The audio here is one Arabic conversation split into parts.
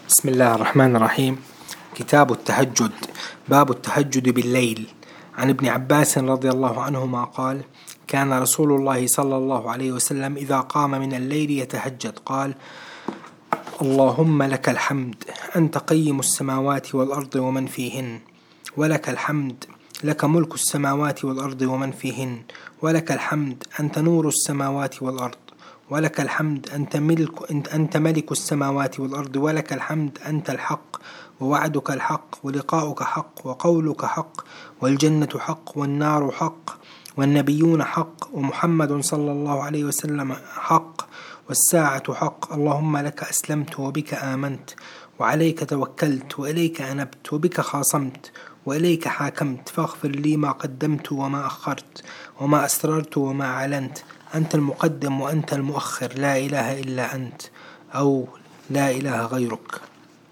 بسم الله الرحمن الرحيم. كتاب التهجد. باب التهجد بالليل. عن ابن عباس رضي الله عنهما قال: كان رسول الله صلى الله عليه وسلم إذا قام من الليل يتهجد قال: اللهم لك الحمد، أنت قيم السماوات والأرض ومن فيهن، ولك الحمد، لك ملك السماوات والأرض ومن فيهن، ولك الحمد، أنت نور السماوات والأرض، ولك الحمد، أنت ملك السماوات والأرض، ولك الحمد، أنت الحق، ووعدك الحق، ولقاؤك حق، وقولك حق، والجنة حق، والنار حق، والنبيون حق، ومحمد صلى الله عليه وسلم حق، والساعة حق. اللهم لك أسلمت، وبك آمنت، وعليك توكلت، وإليك أنبت، وبك خاصمت، وإليك حاكمت، فاغفر لي ما قدمت وما أخرت، وما أسررت وما أعلنت، أنت المقدم وأنت المؤخر، لا إله إلا أنت، أو لا إله غيرك.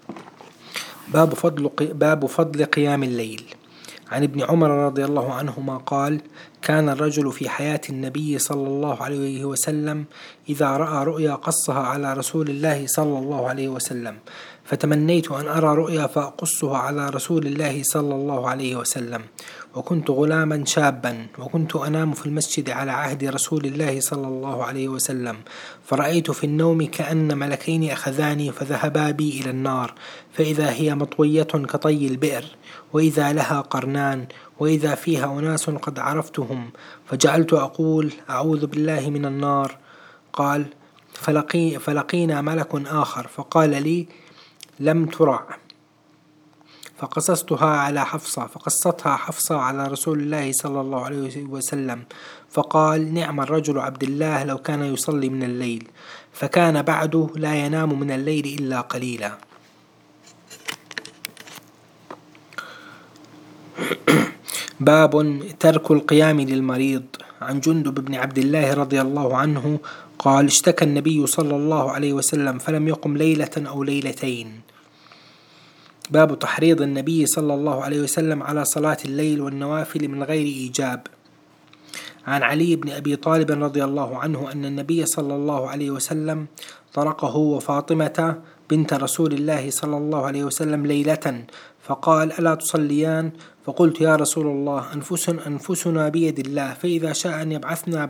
باب فضل قيام الليل. عن ابن عمر رضي الله عنهما قال: كان الرجل في حياة النبي صلى الله عليه وسلم إذا رأى رؤيا قصها على رسول الله صلى الله عليه وسلم، فتمنيت أن أرى رؤيا فأقصها على رسول الله صلى الله عليه وسلم، وكنت غلاما شابا، وكنت أنام في المسجد على عهد رسول الله صلى الله عليه وسلم، فرأيت في النوم كأن ملكين أخذاني فذهبا بي إلى النار، فإذا هي مطوية كطي البئر، وإذا لها قرنان، وإذا فيها أناس قد عرفتهم، فجعلت أقول: أعوذ بالله من النار. قال: فلقينا ملك آخر فقال لي: لم ترع. فقصتها حفصة على رسول الله صلى الله عليه وسلم، فقال: نعم الرجل عبد الله لو كان يصلي من الليل، فكان بعده لا ينام من الليل إلا قليلا. باب ترك القيام للمريض. عن جندب بن عبد الله رضي الله عنه قال: اشتكى النبي صلى الله عليه وسلم فلم يقم ليلة أو ليلتين. باب تحريض النبي صلى الله عليه وسلم على صلاة الليل والنوافل من غير إيجاب. عن علي بن أبي طالب رضي الله عنه أن النبي صلى الله عليه وسلم طرقه وفاطمة بنت رسول الله صلى الله عليه وسلم ليلة، فقال: ألا تصليان؟ فقلت: يا رسول الله، أنفسنا بيد الله، فإذا شاء أن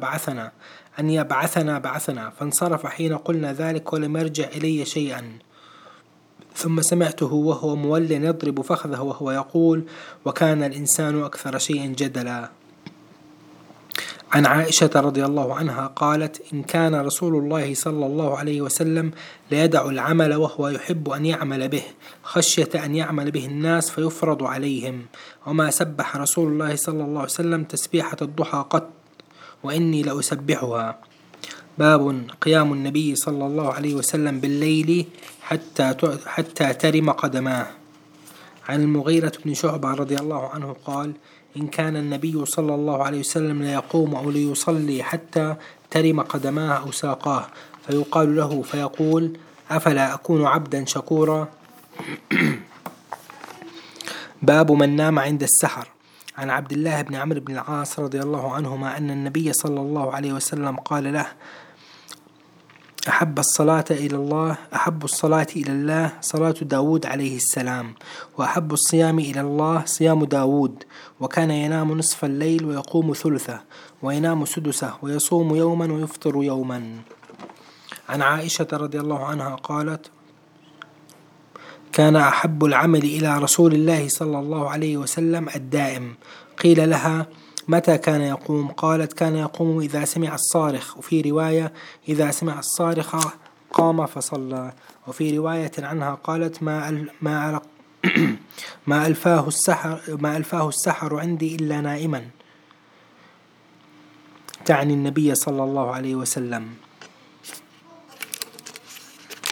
يبعثنا بعثنا. فانصرف حين قلنا ذلك ولم يرجع إلي شيئا. ثم سمعته وهو مول يضرب فخذه وهو يقول: وكان الإنسان أكثر شيء جدلا. عن عائشة رضي الله عنها قالت: إن كان رسول الله صلى الله عليه وسلم ليدع العمل وهو يحب أن يعمل به، خشية أن يعمل به الناس فيفرض عليهم، وما سبح رسول الله صلى الله عليه وسلم تسبيحة الضحى قط، وإني لأسبحها. باب قيام النبي صلى الله عليه وسلم بالليل حتى ترم قدماه. عن المغيرة بن شعبة رضي الله عنه قال: إن كان النبي صلى الله عليه وسلم ليقوم أو ليصلي حتى ترم قدماه أو ساقاه، فيقال له فيقول: أفلا أكون عبدا شكورا. باب من نام عند السحر. عن عبد الله بن عمرو بن العاص رضي الله عنهما أن النبي صلى الله عليه وسلم قال له: أحب الصلاة إلى الله صلاة داود عليه السلام، وأحب الصيام إلى الله صيام داود، وكان ينام نصف الليل ويقوم ثلثه، وينام سدسه، ويصوم يوما ويفطر يوما. عن عائشة رضي الله عنها قالت: كان أحب العمل إلى رسول الله صلى الله عليه وسلم الدائم. قيل لها: متى كان يقوم؟ قالت: كان يقوم إذا سمع الصارخ، وفي رواية: إذا سمع الصارخ قام فصلى. وفي رواية عنها قالت: ما ألفاه السحر عندي إلا نائما، تعني النبي صلى الله عليه وسلم.